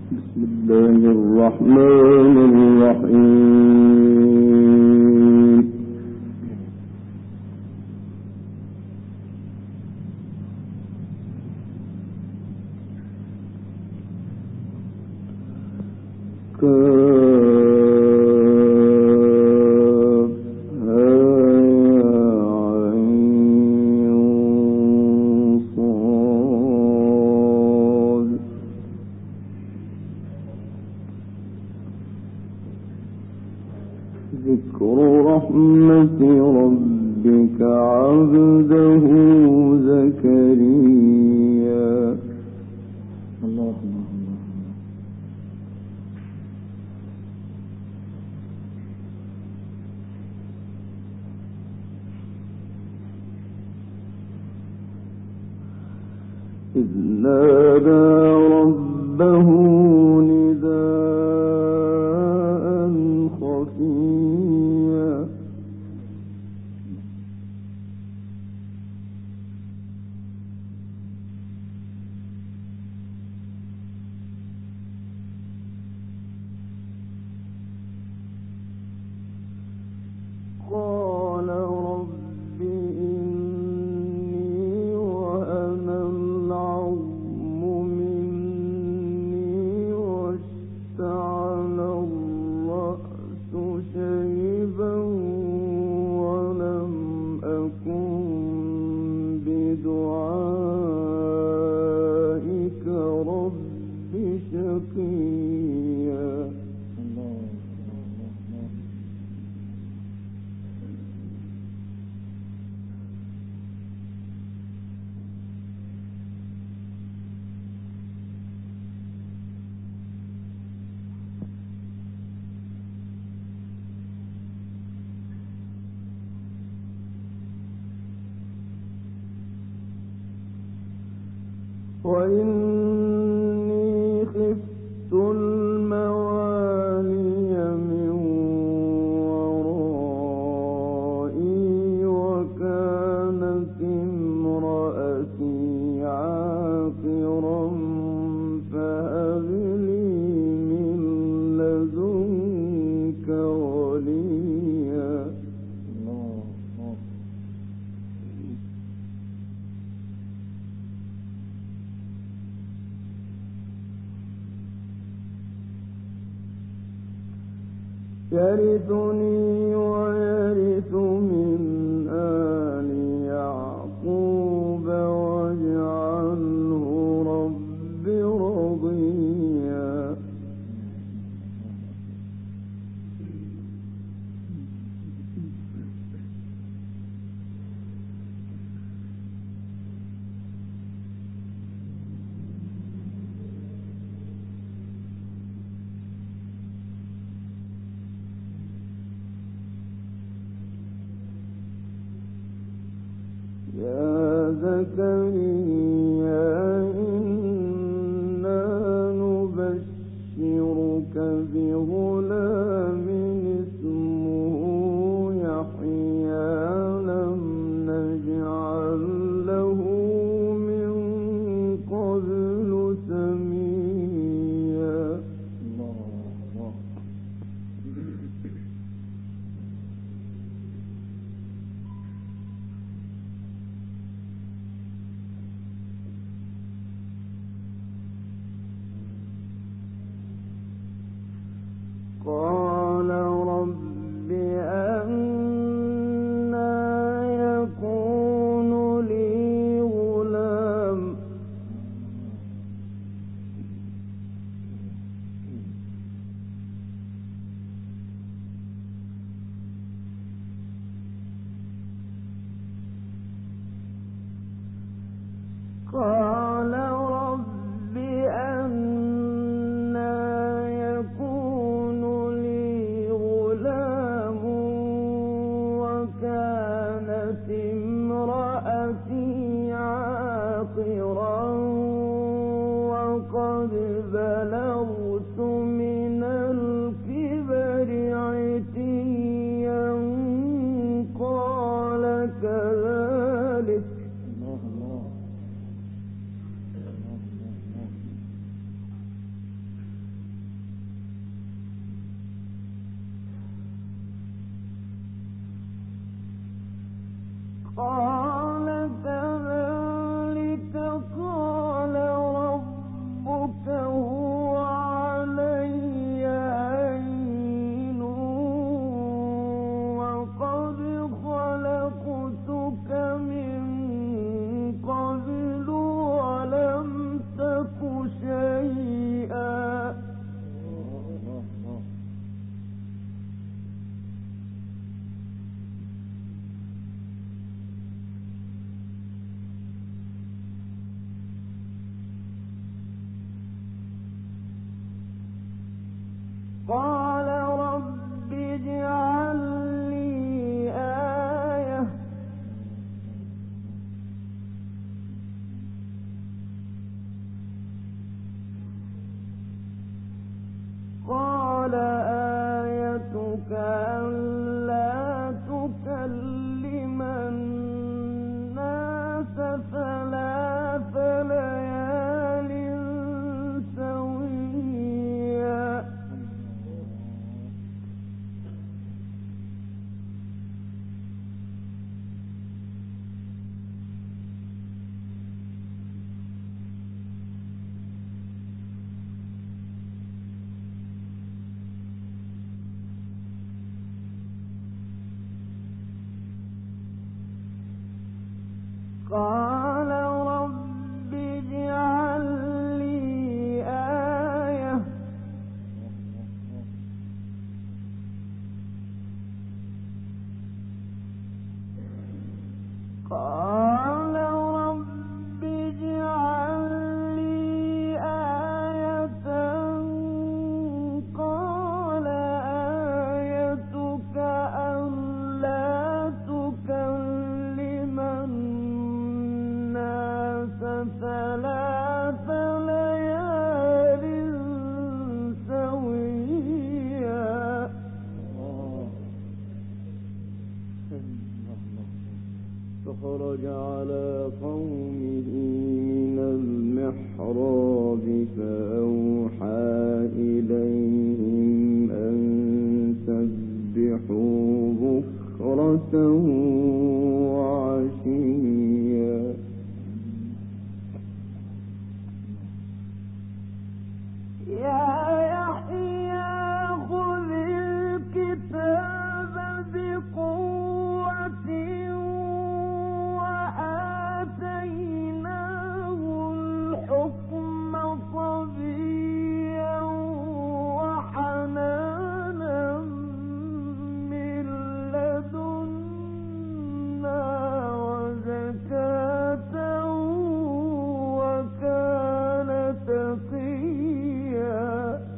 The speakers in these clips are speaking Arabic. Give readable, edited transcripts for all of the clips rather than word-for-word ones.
بسم الله الرحمن الرحيم. ذكر رحمة ربك عبده زكريا. الله إذ نادى ربه نداء خفيا قال رب إني وهن العظم مني واشتعل الرأس شيبا ولم أكن بدعائك رب شقيا. وإني خفت الموالي من ورائي وكانت امرأتي عاقرا فهب لي من لدنك وليا. يرثني ويرث من آل يعقوب واجعله رب رضيا. يا زكريا إنا نبشرك بغلام اسمه يحيى لم نجعل له من قبل سميا. قال رب أنى يكون لي غلام قال رب أنى يكون لي غلام وكانت امرأتي عاقرا وقد بلغت من الكبر عتيا قال كذلك قال رب اجعل لي آية قال رب اجعل لي آية قال آيتك ألا تكلم الناس ثلاث ليال سويا فخرج على قومه من المحراب فأوحى إليهم أن سبحوا بكرة وعشيا يا يحيى خذ الكتاب بقوة وآتيناه الحكم صبيا وحنانا من لدنا وزكاة وكان تقيا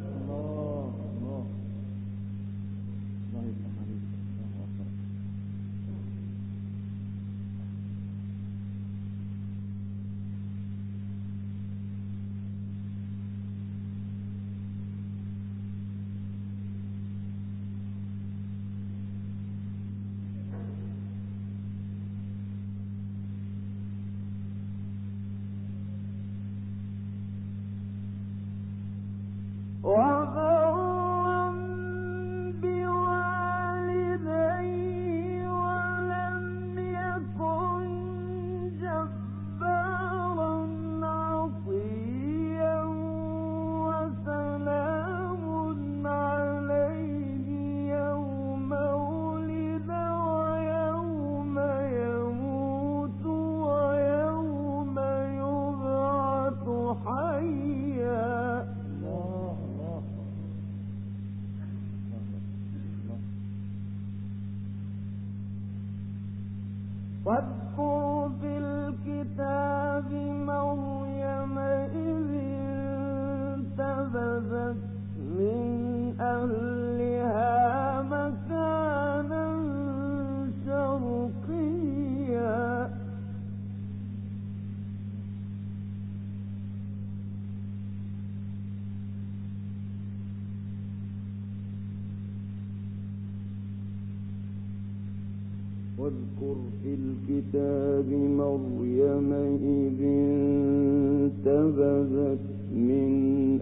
وبرا بوالديه ولم يكن جبارا عصيا وسلام عليه يوم ولد ويوم يموت ويوم يبعث حيا واذكر في الكتاب مريم إذ انتبذت من أهلها مكانا شرقيا واذكر في الكتاب مريم إذ انتبذت من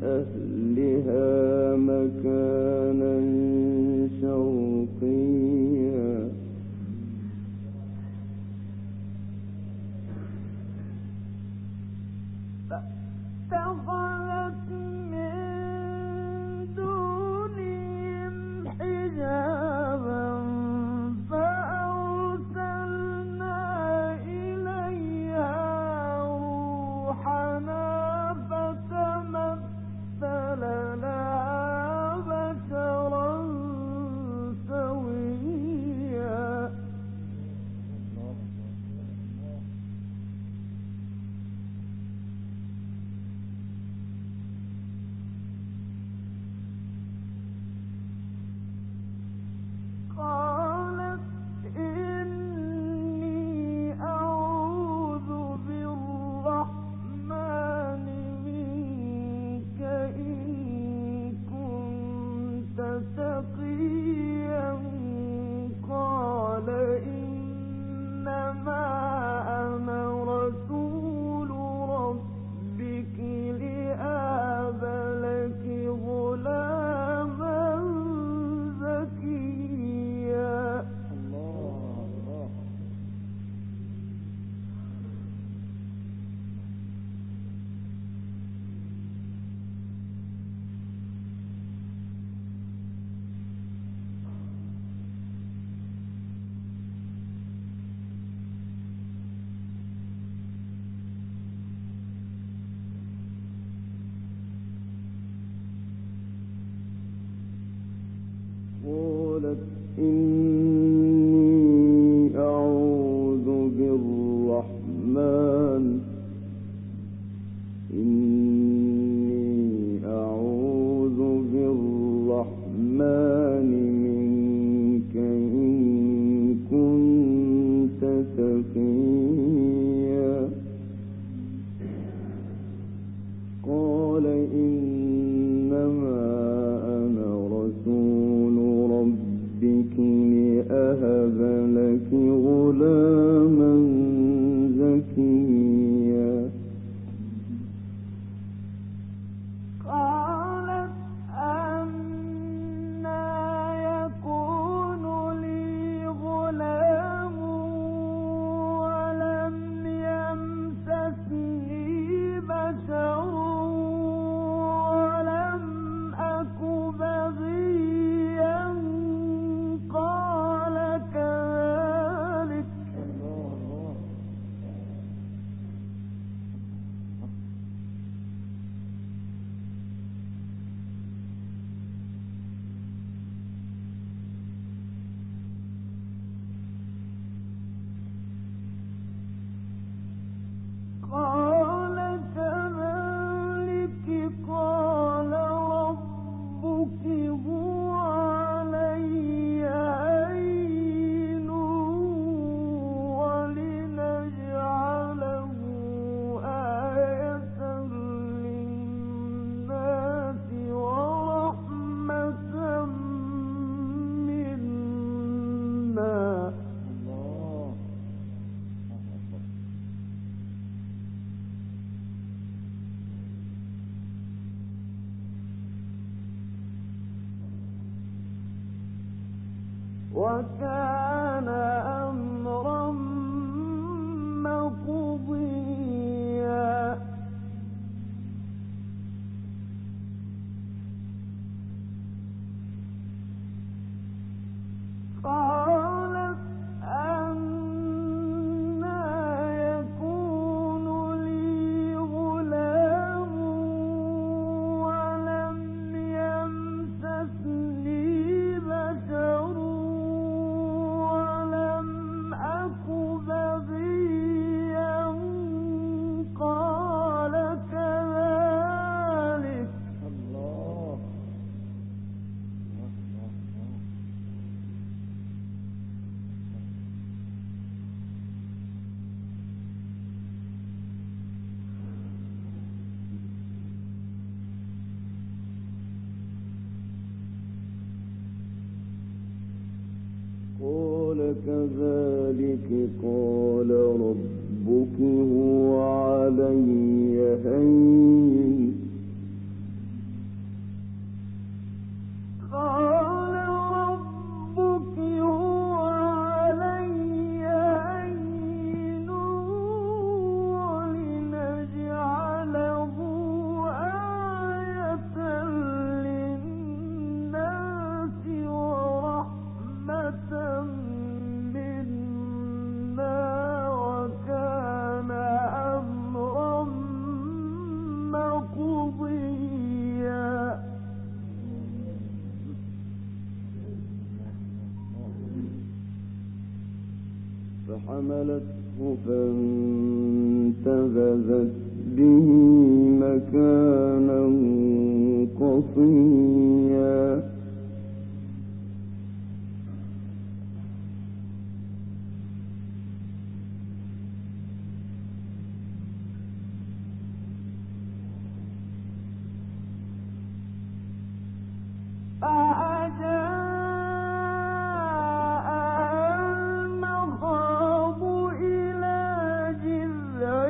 أهلها مكانا شرقيا فاتخذت من دونهم حجابا فأرسلنا إليها روحنا فتمثل لها بشرا سويا الرحمن إني أعوذ بالرحمن منك إن كنت تقيا قال إنما أنا رسول ربك لأهب لك غلاما زكيا قالت أنى يكون لي غلام ولم يمسسني بشر ولم أك بغيا قال كذلك قال ربك هو علي هين ولنجعله آية للناس ورحمة منا وكان أمرا مقضيا قالت أنى يكون لي غلام ولم يمسسني بشر ولم أك بغيا قال كذلك قال كذلك قال ربك هو علي هين قال ربك هو علي هين ولنجعله آية للناس ورحمة منا وكان أمرا مقضيا فحملته فانتبذت به مكانا قصيا المخاض إلى جذع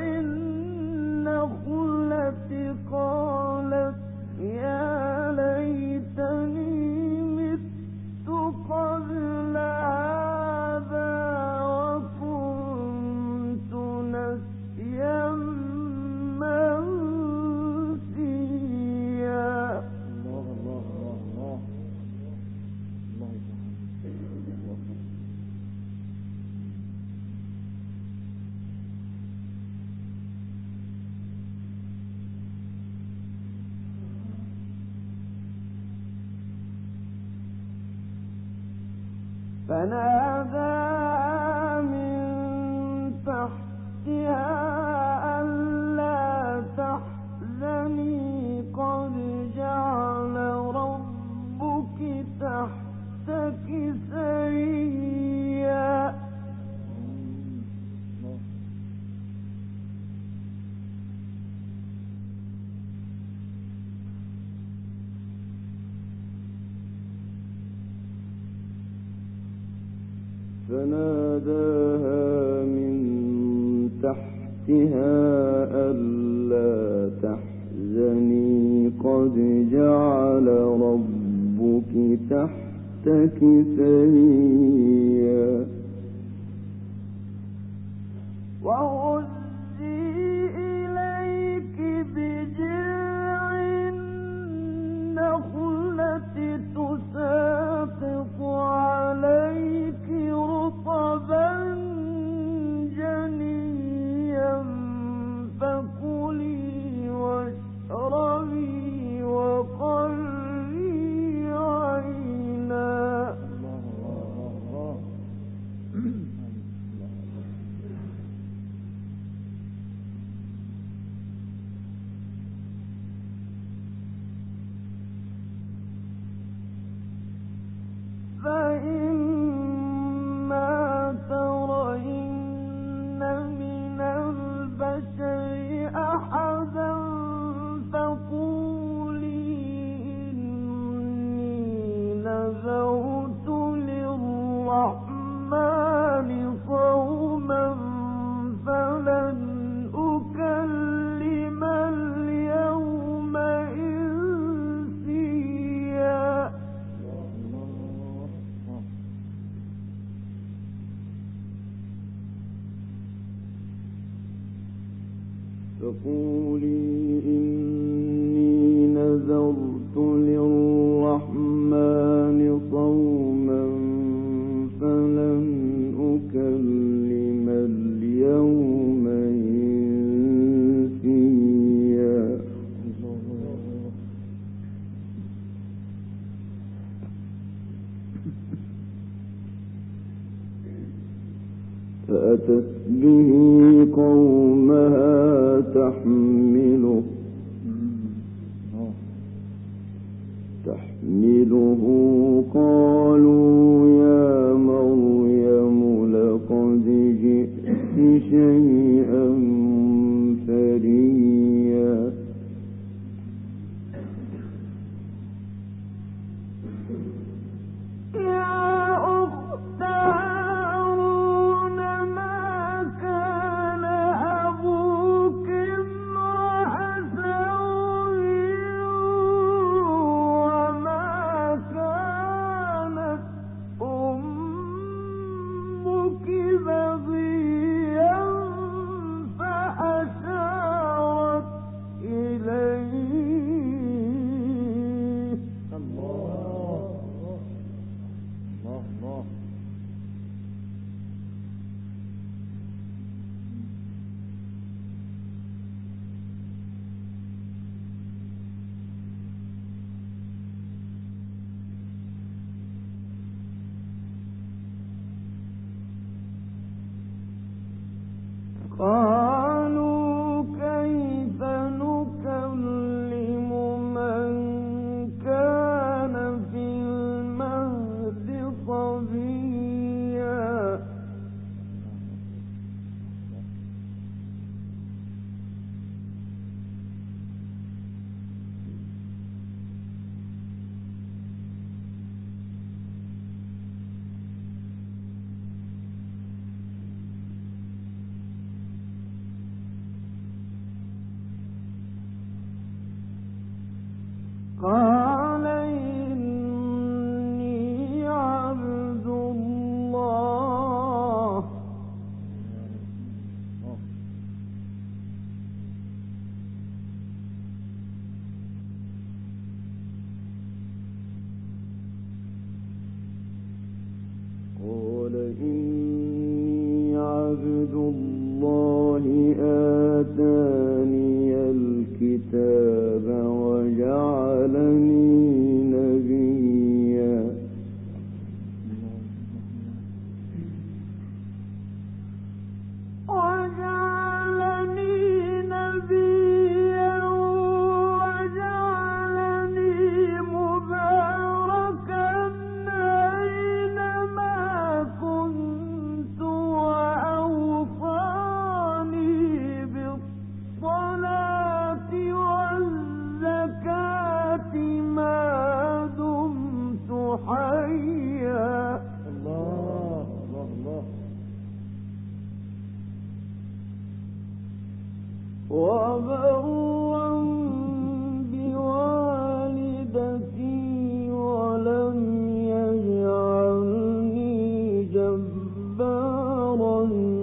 النخلة قالت يا ليتني مت قبل هذا وكنت نسيا منسيا فنادى من تحتها فناداها من تحتها ألا تحزني قد جعل ربك تحتك سريا وهزي إليك بجذع النخلة تساقط عليك رطبا جنيا فكلي واشربي وقري عينا فإما ترين من البشر أحدا فقولي إني نذرت للرحمن صوما فلن أكلم اليوم إنسيا فقولي إني نذرت للرحمن صوما فلن أكلم اليوم إنسيا فأتت به قومها تحمله قالوا يا مريم لقد جئت شيئا فريا يا أخت هارون ما كان وبرا بوالدتي ولم يجعلني جبارا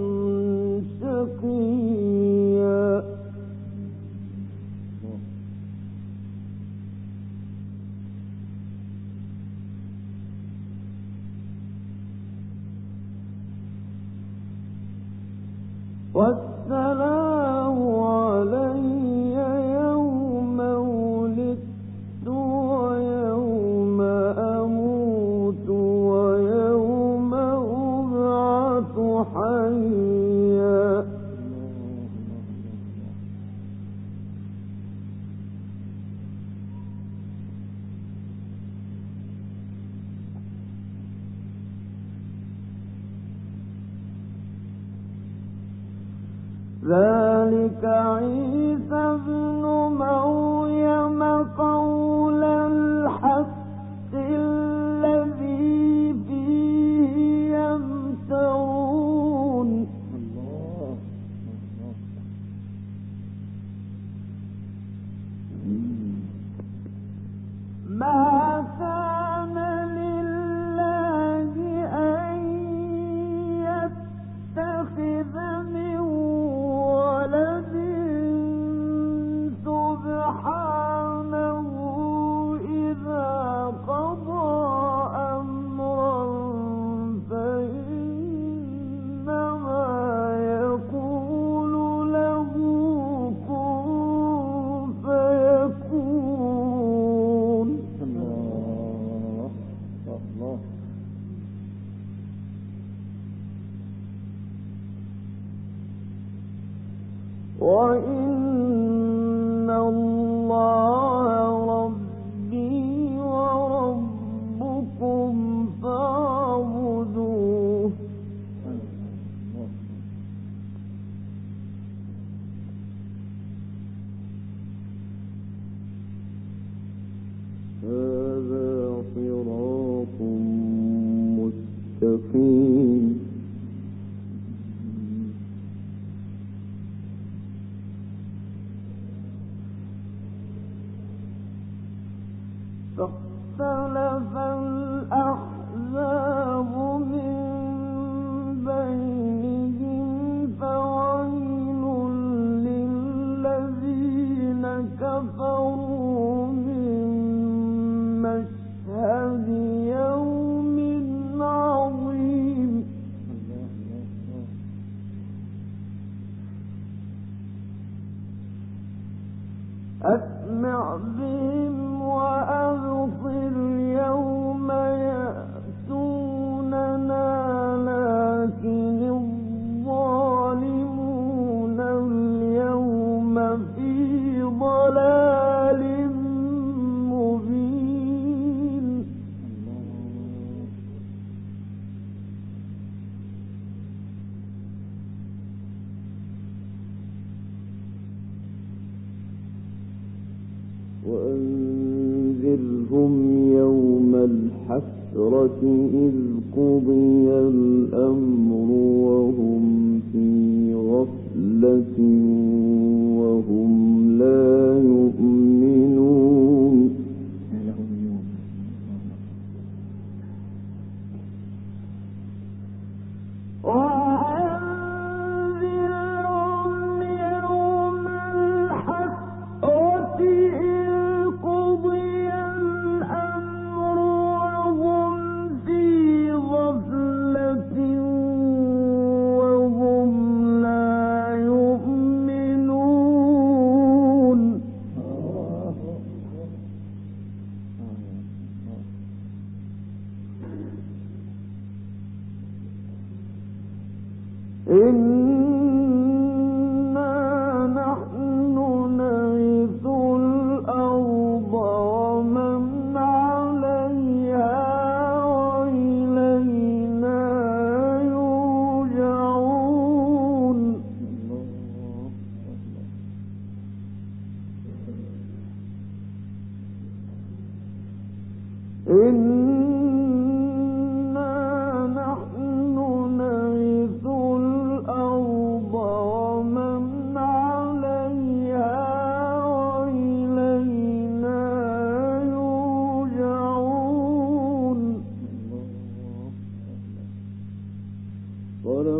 شقيا والسلام علي يوم ولدت ويوم أموت ويوم أبعث حيا ذلك عيسى ابن مريم قول الحق الذي فيه يمترون ما كان لله أن يتخذ من ولد سبحانه إذا قضى أمرا فإنما يقول له كن فيكون الله الله وإن الله ربي وربكم فاعبدوه هذا صراط مستقيم فاختلف الأحزاب من بينهم فويل للذين كفروا من مشهد يوم عظيم أسمع بهم وأبصر يوم يأتوننا لكن الظالمون اليوم في ضلال مبين وأنذرهم يوم الحسرة إذ قضي الأمر وهم في غفلة وهم لا يؤمنون وأنذرهم يوم الحسرة إذ قضي الأمر وهم في غفلة وهم لا يؤمنون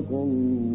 صدق الله